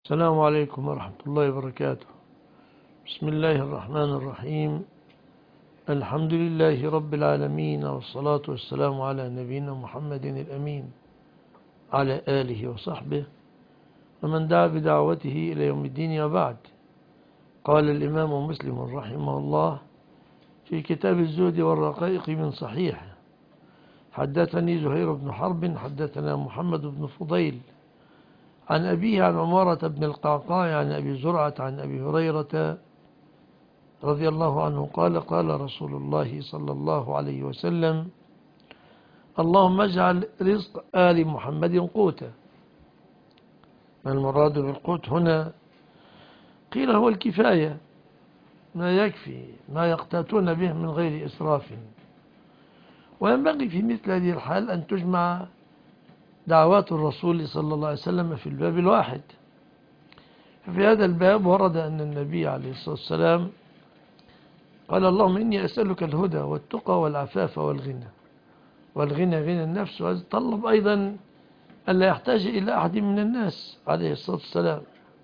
السلام عليكم ورحمة الله وبركاته. بسم الله الرحمن الرحيم. الحمد لله رب العالمين، والصلاة والسلام على نبينا محمد الأمين على آله وصحبه ومن دعا بدعوته إلى يوم الدين. وبعد، قال الإمام مسلم رحمه الله في كتاب الزهد والرقائق من صحيح: حدثني زهير بن حرب حدثنا محمد بن فضيل عن أبيه عن عمارة بن القعقاع عن أبي زرعة عن أبي هريرة رضي الله عنه قال: قال رسول الله صلى الله عليه وسلم: اللهم اجعل رزق آل محمد قوتا. ما المراد بالقوت هنا؟ قيل هو الكفاية، ما يكفي، ما يقتاتون به من غير إسراف. وينبغي في مثل هذه الحال أن تجمع دعوات الرسول صلى الله عليه وسلم في الباب الواحد. ففي هذا الباب ورد أن النبي عليه الصلاة والسلام قال: اللهم إني أسألك الهدى والتقى والعفاف والغنى. والغنى غنى النفس، وطلب أيضا أن لا يحتاج إلى أحد من الناس عليه الصلاة والسلام.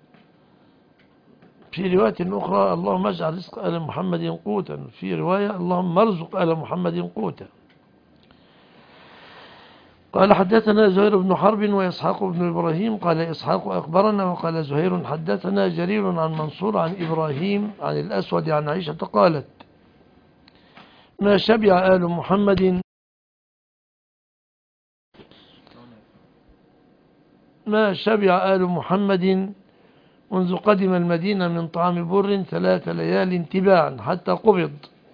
في رواية أخرى: اللهم اجعل رزق آل محمد قوتا. في رواية: اللهم ارزق آل محمد قوتا. قال: حدثنا زهير بن حرب وإسحاق بن إبراهيم. قال إسحاق: أخبرنا. وقال زهير: حدثنا جرير عن منصور عن إبراهيم عن الأسود عن عائشة قالت: ما شبع آل محمد منذ قدم المدينة من طعام بر 3 ليال تباعا حتى قبض.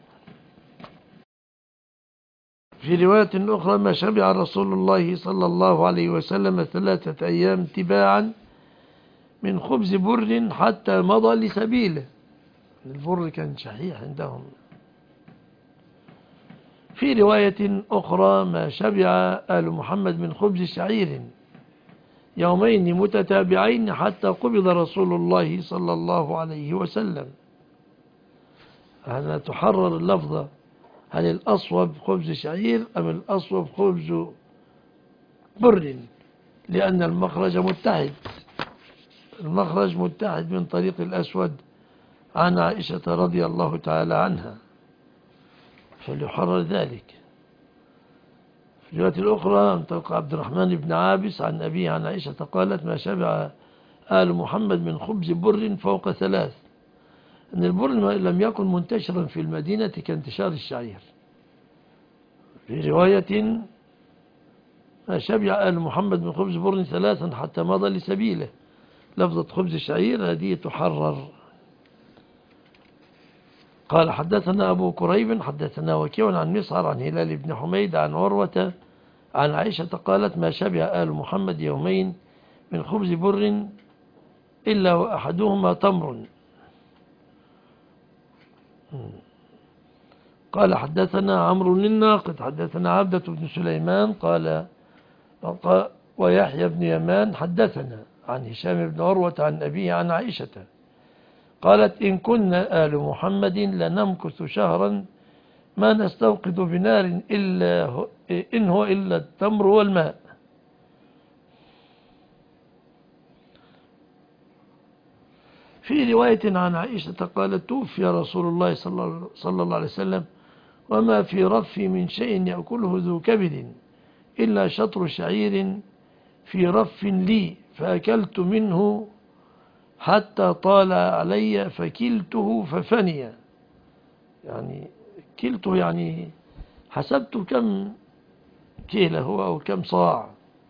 في رواية أخرى: ما شبع رسول الله صلى الله عليه وسلم 3 أيام تباعا من خبز بر حتى مضى لسبيله. البر كان شحيح عندهم. في رواية أخرى: ما شبع آل محمد من خبز شعير يومين متتابعين حتى قبض رسول الله صلى الله عليه وسلم. هذا تحرر اللفظة: هل الأصوب خبز شعير أم الأصوب خبز بر؟ لأن المخرج متحد من طريق الأسود عن عائشة رضي الله تعالى عنها، فليحرر ذلك. في الرواية الأخرى: انطلق عبد الرحمن بن عابس عن أبيه عن عائشة قالت: ما شبع آل محمد من خبز بر فوق 3. أن البر لم يكن منتشرا في المدينة كانتشار الشعير. في رواية: ما شبع آل محمد من خبز بر 3 حتى مضى لسبيله. لفظة خبز الشعير هذه تحرر. قال: حدثنا أبو كريب حدثنا وكيع عن مسعر عن هلال بن حميد عن عروة عن عائشة قالت: ما شبع آل محمد يومين من خبز بر إلا وأحدهما تمر. قال: حدثنا عمرو الناقد حدثنا عبدة بن سليمان قال ويحيى بن يمان حدثنا عن هشام بن عروة عن أبيه عن عائشة قالت: إن كنا آل محمد لنمكث شهرا ما نستوقد بنار إن هو إلا التمر والماء. في رواية عن عائشة قالت: توفي رسول الله صلى الله عليه وسلم وما في رفي من شيء يأكله ذو كبد إلا شطر شعير في رف لي، فأكلت منه حتى طال علي فكلته ففني. يعني كلته يعني حسبت كم كيلة هو أو كم صاع،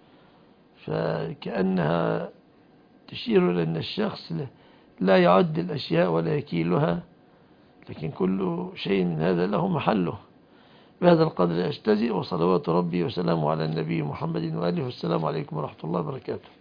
فكأنها تشير إلى أن الشخص لا يعد الأشياء ولا يكيلها، لكن كل شيء من هذا له محله. بهذا القدر أجتزئ، وصلوات ربي وسلامه على النبي محمد وآله. والسلام عليكم ورحمة الله وبركاته.